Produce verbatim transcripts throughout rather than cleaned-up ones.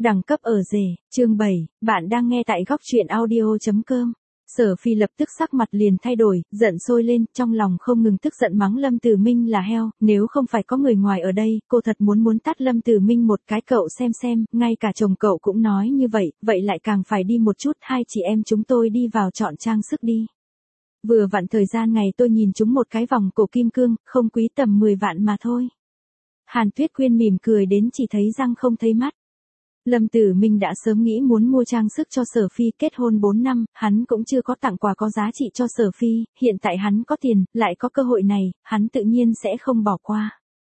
Đẳng cấp ở rể, chương bảy, bạn đang nghe tại góc truyện audio chấm com. Sở Phi lập tức sắc mặt liền thay đổi, giận sôi lên, trong lòng không ngừng tức giận mắng Lâm Tử Minh là heo, nếu không phải có người ngoài ở đây, cô thật muốn muốn tát Lâm Tử Minh một cái. Cậu xem xem, ngay cả chồng cậu cũng nói như vậy, vậy lại càng phải đi một chút, hai chị em chúng tôi đi vào chọn trang sức đi. Vừa vặn thời gian ngày tôi nhìn chúng một cái vòng cổ kim cương, không quý tầm mười vạn mà thôi. Hàn Tuyết Quyên mỉm cười đến chỉ thấy răng không thấy mắt. Lâm Tử Minh đã sớm nghĩ muốn mua trang sức cho Sở Phi, kết hôn bốn năm, hắn cũng chưa có tặng quà có giá trị cho Sở Phi, hiện tại hắn có tiền, lại có cơ hội này, hắn tự nhiên sẽ không bỏ qua.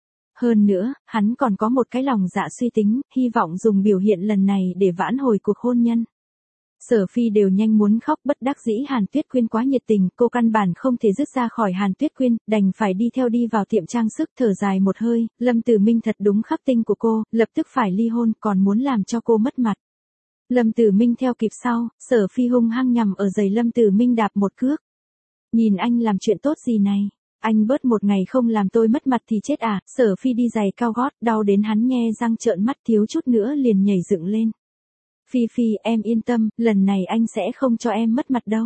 Hơn nữa, hắn còn có một cái lòng dạ suy tính, hy vọng dùng biểu hiện lần này để vãn hồi cuộc hôn nhân. Sở Phi đều nhanh muốn khóc, bất đắc dĩ Hàn Tuyết Quyên quá nhiệt tình, cô căn bản không thể dứt ra khỏi Hàn Tuyết Quyên, đành phải đi theo đi vào tiệm trang sức. Thở dài một hơi, Lâm Tử Minh thật đúng khắc tinh của cô, lập tức phải ly hôn, còn muốn làm cho cô mất mặt. Lâm Tử Minh theo kịp sau, Sở Phi hung hăng nhằm ở giày Lâm Tử Minh đạp một cước. Nhìn anh làm chuyện tốt gì này, anh bớt một ngày không làm tôi mất mặt thì chết à. Sở Phi đi giày cao gót, đau đến hắn nhe răng trợn mắt, thiếu chút nữa liền nhảy dựng lên. Phi Phi, em yên tâm, lần này anh sẽ không cho em mất mặt đâu.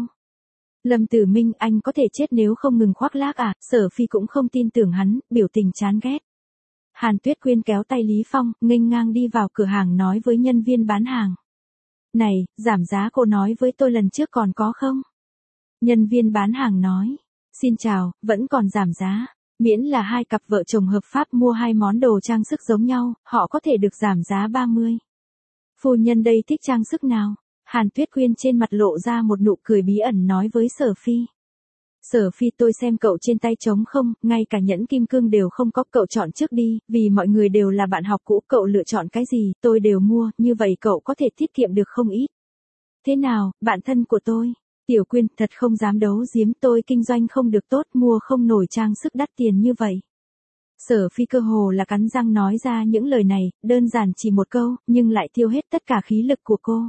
Lâm Tử Minh, anh có thể chết nếu không ngừng khoác lác à. Sở Phi cũng không tin tưởng hắn, biểu tình chán ghét. Hàn Tuyết Quyên kéo tay Lý Phong, nghênh ngang đi vào cửa hàng nói với nhân viên bán hàng. Này, giảm giá cô nói với tôi lần trước còn có không? Nhân viên bán hàng nói. Xin chào, vẫn còn giảm giá. Miễn là hai cặp vợ chồng hợp pháp mua hai món đồ trang sức giống nhau, họ có thể được giảm giá ba mươi. Phu nhân đây thích trang sức nào? Hàn Tuyết Quyên trên mặt lộ ra một nụ cười bí ẩn nói với Sở Phi. Sở Phi, tôi xem cậu trên tay trống không, ngay cả nhẫn kim cương đều không có, cậu chọn trước đi, vì mọi người đều là bạn học cũ, cậu lựa chọn cái gì, tôi đều mua, như vậy cậu có thể tiết kiệm được không ít. Thế nào, bạn thân của tôi? Tiểu Quyên, thật không dám đấu giếm, tôi kinh doanh không được tốt, mua không nổi trang sức đắt tiền như vậy. Sở Phi cơ hồ là cắn răng nói ra những lời này, đơn giản chỉ một câu, nhưng lại tiêu hết tất cả khí lực của cô.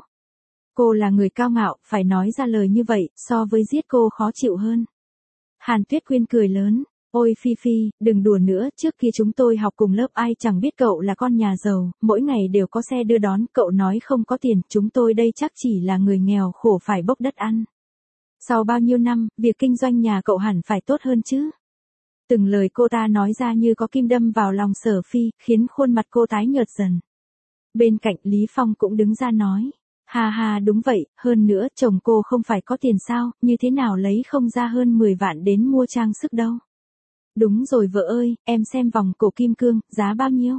Cô là người cao ngạo, phải nói ra lời như vậy, so với giết cô khó chịu hơn. Hàn Tuyết Quyên cười lớn, ôi Phi Phi, đừng đùa nữa, trước kia chúng tôi học cùng lớp ai chẳng biết cậu là con nhà giàu, mỗi ngày đều có xe đưa đón, cậu nói không có tiền, chúng tôi đây chắc chỉ là người nghèo khổ phải bốc đất ăn. Sau bao nhiêu năm, việc kinh doanh nhà cậu hẳn phải tốt hơn chứ. Từng lời cô ta nói ra như có kim đâm vào lòng Sở Phi, khiến khuôn mặt cô tái nhợt dần. Bên cạnh Lý Phong cũng đứng ra nói. Ha ha, đúng vậy, hơn nữa, chồng cô không phải có tiền sao, như thế nào lấy không ra hơn mười vạn đến mua trang sức đâu. Đúng rồi vợ ơi, em xem vòng cổ kim cương, giá bao nhiêu?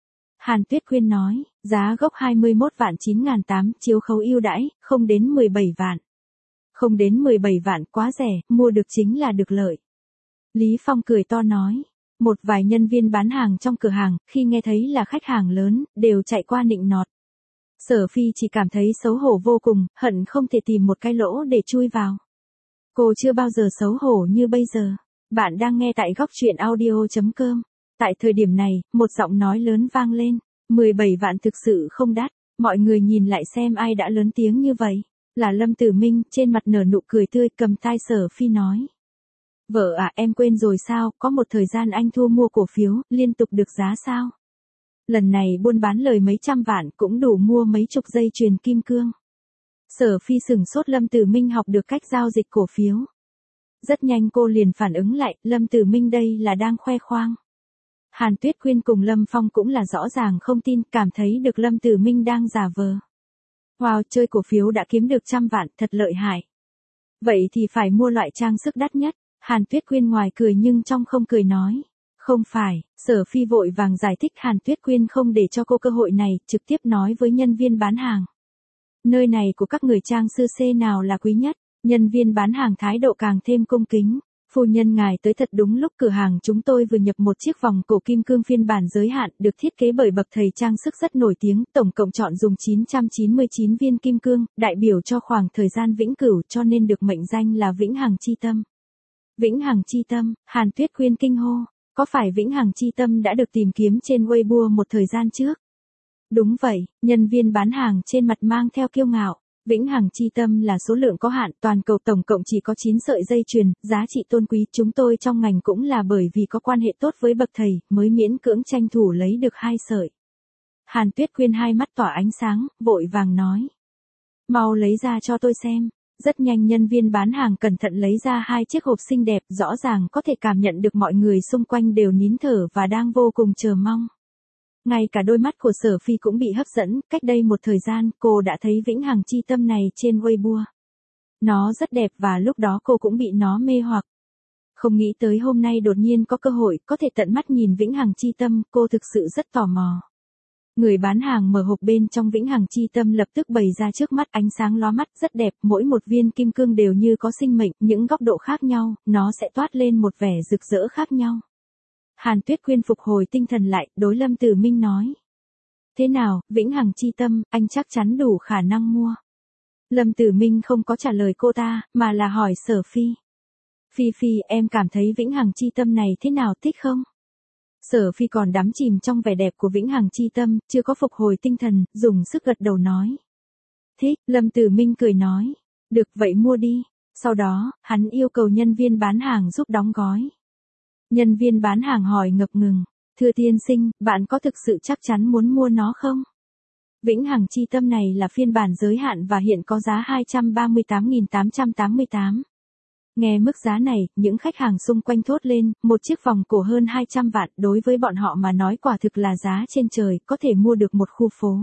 Hàn Tuyết Quyên nói, giá gốc hai mươi mốt vạn chín nghìn tám trăm, chiếu khấu ưu đãi, không đến mười bảy vạn. Không đến mười bảy vạn, quá rẻ, mua được chính là được lợi. Lý Phong cười to nói. Một vài nhân viên bán hàng trong cửa hàng, khi nghe thấy là khách hàng lớn, đều chạy qua nịnh nọt. Sở Phi chỉ cảm thấy xấu hổ vô cùng, hận không thể tìm một cái lỗ để chui vào. Cô chưa bao giờ xấu hổ như bây giờ. Bạn đang nghe tại góc truyện audio chấm com. Tại thời điểm này, một giọng nói lớn vang lên. mười bảy vạn thực sự không đắt. Mọi người nhìn lại xem ai đã lớn tiếng như vậy. Là Lâm Tử Minh, trên mặt nở nụ cười tươi, cầm tai Sở Phi nói. Vợ à, em quên rồi sao, có một thời gian anh thu mua cổ phiếu, liên tục được giá sao? Lần này buôn bán lời mấy trăm vạn cũng đủ mua mấy chục dây chuyền kim cương. Sở Phi sửng sốt, Lâm Tử Minh học được cách giao dịch cổ phiếu. Rất nhanh cô liền phản ứng lại, Lâm Tử Minh đây là đang khoe khoang. Hàn Tuyết Quyên cùng Lâm Phong cũng là rõ ràng không tin, cảm thấy được Lâm Tử Minh đang giả vờ. Wow, chơi cổ phiếu đã kiếm được trăm vạn, thật lợi hại. Vậy thì phải mua loại trang sức đắt nhất. Hàn Tuyết Quyên ngoài cười nhưng trong không cười nói. Không phải, Sở Phi vội vàng giải thích. Hàn Tuyết Quyên không để cho cô cơ hội này, trực tiếp nói với nhân viên bán hàng. Nơi này của các người trang sư C nào là quý nhất? Nhân viên bán hàng thái độ càng thêm cung kính. Phu nhân ngài tới thật đúng lúc, cửa hàng chúng tôi vừa nhập một chiếc vòng cổ kim cương phiên bản giới hạn, được thiết kế bởi bậc thầy trang sức rất nổi tiếng, tổng cộng chọn dùng chín trăm chín mươi chín viên kim cương, đại biểu cho khoảng thời gian vĩnh cửu, cho nên được mệnh danh là Vĩnh Hằng Chi Tâm. Vĩnh Hằng Chi Tâm, Hàn Tuyết Quyên kinh hô, có phải Vĩnh Hằng Chi Tâm đã được tìm kiếm trên Weibo một thời gian trước? Đúng vậy, nhân viên bán hàng trên mặt mang theo kiêu ngạo. Vĩnh Hằng Chi Tâm là số lượng có hạn, toàn cầu tổng cộng chỉ có chín sợi dây chuyền, giá trị tôn quý, chúng tôi trong ngành cũng là bởi vì có quan hệ tốt với bậc thầy, mới miễn cưỡng tranh thủ lấy được hai sợi. Hàn Tuyết Quyên hai mắt tỏa ánh sáng, vội vàng nói. Mau lấy ra cho tôi xem. Rất nhanh nhân viên bán hàng cẩn thận lấy ra hai chiếc hộp xinh đẹp, rõ ràng có thể cảm nhận được mọi người xung quanh đều nín thở và đang vô cùng chờ mong. Ngay cả đôi mắt của Sở Phi cũng bị hấp dẫn, cách đây một thời gian cô đã thấy Vĩnh Hằng Chi Tâm này trên Weibo. Nó rất đẹp và lúc đó cô cũng bị nó mê hoặc. Không nghĩ tới hôm nay đột nhiên có cơ hội có thể tận mắt nhìn Vĩnh Hằng Chi Tâm, cô thực sự rất tò mò. Người bán hàng mở hộp bên trong Vĩnh Hằng Chi Tâm lập tức bày ra trước mắt, ánh sáng lóa mắt rất đẹp, mỗi một viên kim cương đều như có sinh mệnh, những góc độ khác nhau, nó sẽ toát lên một vẻ rực rỡ khác nhau. Hàn Tuyết Quyên phục hồi tinh thần lại, đối Lâm Tử Minh nói. Thế nào, Vĩnh Hằng Chi Tâm, anh chắc chắn đủ khả năng mua. Lâm Tử Minh không có trả lời cô ta, mà là hỏi Sở Phi. Phi Phi, em cảm thấy Vĩnh Hằng Chi Tâm này thế nào, thích không? Sở Phi còn đắm chìm trong vẻ đẹp của Vĩnh Hằng Chi Tâm, chưa có phục hồi tinh thần, dùng sức gật đầu nói. Thích, Lâm Tử Minh cười nói. Được vậy mua đi. Sau đó, hắn yêu cầu nhân viên bán hàng giúp đóng gói. Nhân viên bán hàng hỏi ngập ngừng. Thưa tiên sinh, bạn có thực sự chắc chắn muốn mua nó không? Vĩnh Hằng Chi Tâm này là phiên bản giới hạn và hiện có giá hai trăm ba mươi tám nghìn tám trăm tám mươi tám. Nghe mức giá này, những khách hàng xung quanh thốt lên, một chiếc vòng cổ hơn hai trăm vạn, đối với bọn họ mà nói quả thực là giá trên trời, có thể mua được một khu phố.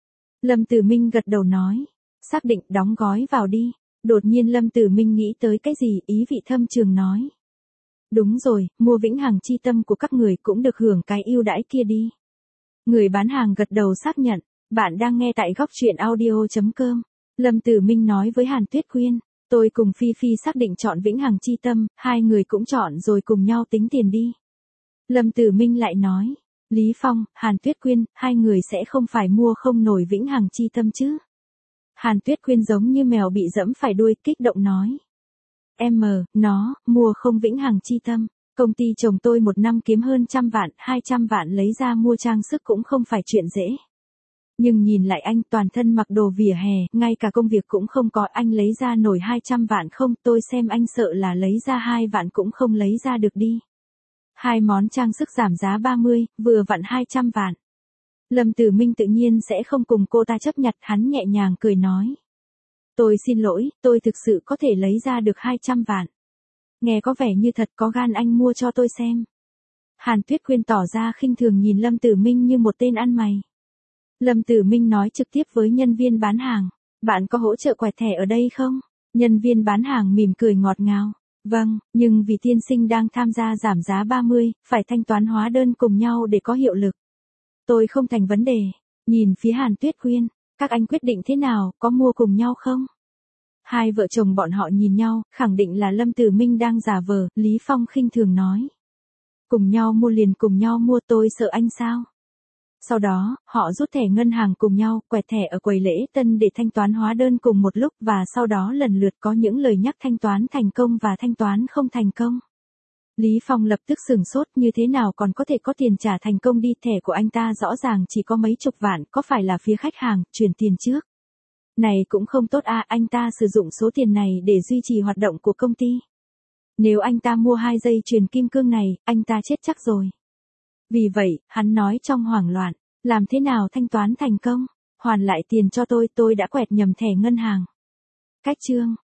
Lâm Tử Minh gật đầu nói, xác định đóng gói vào đi. Đột nhiên Lâm Tử Minh nghĩ tới cái gì, ý vị thâm trường nói. Đúng rồi, mua Vĩnh Hằng Chi Tâm của các người cũng được hưởng cái ưu đãi kia đi. Người bán hàng gật đầu xác nhận, bạn đang nghe tại góc truyện audio chấm com. Lâm Tử Minh nói với Hàn Tuyết Quyên. Tôi cùng Phi Phi xác định chọn Vĩnh Hằng Chi Tâm, hai người cũng chọn rồi cùng nhau tính tiền đi. Lâm Tử Minh lại nói, Lý Phong, Hàn Tuyết Quyên, hai người sẽ không phải mua không nổi Vĩnh Hằng Chi Tâm chứ? Hàn Tuyết Quyên giống như mèo bị dẫm phải đuôi, kích động nói. Em mờ, nó, mua không Vĩnh Hằng Chi Tâm, công ty chồng tôi một năm kiếm hơn trăm vạn, hai trăm vạn lấy ra mua trang sức cũng không phải chuyện dễ. Nhưng nhìn lại anh toàn thân mặc đồ vỉa hè, ngay cả công việc cũng không có, anh lấy ra nổi hai trăm vạn không, tôi xem anh sợ là lấy ra hai vạn cũng không lấy ra được đi. Hai món trang sức giảm giá ba mươi, vừa vặn hai trăm vạn. Lâm Tử Minh tự nhiên sẽ không cùng cô ta chấp nhặt, hắn nhẹ nhàng cười nói. Tôi xin lỗi, tôi thực sự có thể lấy ra được hai trăm vạn. Nghe có vẻ như thật, có gan anh mua cho tôi xem. Hàn Tuyết Quyên tỏ ra khinh thường nhìn Lâm Tử Minh như một tên ăn mày. Lâm Tử Minh nói trực tiếp với nhân viên bán hàng, bạn có hỗ trợ quẹt thẻ ở đây không? Nhân viên bán hàng mỉm cười ngọt ngào, vâng, nhưng vì tiên sinh đang tham gia giảm giá ba mươi, phải thanh toán hóa đơn cùng nhau để có hiệu lực. Tôi không thành vấn đề. Nhìn phía Hàn Tuyết Quyên, các anh quyết định thế nào, có mua cùng nhau không? Hai vợ chồng bọn họ nhìn nhau, khẳng định là Lâm Tử Minh đang giả vờ, Lý Phong khinh thường nói. Cùng nhau mua liền cùng nhau mua, tôi sợ anh sao? Sau đó, họ rút thẻ ngân hàng cùng nhau, quẹt thẻ ở quầy lễ tân để thanh toán hóa đơn cùng một lúc và sau đó lần lượt có những lời nhắc thanh toán thành công và thanh toán không thành công. Lý Phong lập tức sửng sốt, như thế nào còn có thể có tiền trả thành công đi, thẻ của anh ta rõ ràng chỉ có mấy chục vạn, có phải là phía khách hàng chuyển tiền trước? Này cũng không tốt à, anh ta sử dụng số tiền này để duy trì hoạt động của công ty. Nếu anh ta mua hai dây chuyền kim cương này, anh ta chết chắc rồi. Vì vậy, hắn nói trong hoảng loạn, làm thế nào thanh toán thành công? Hoàn lại tiền cho tôi, tôi đã quẹt nhầm thẻ ngân hàng. Cách chương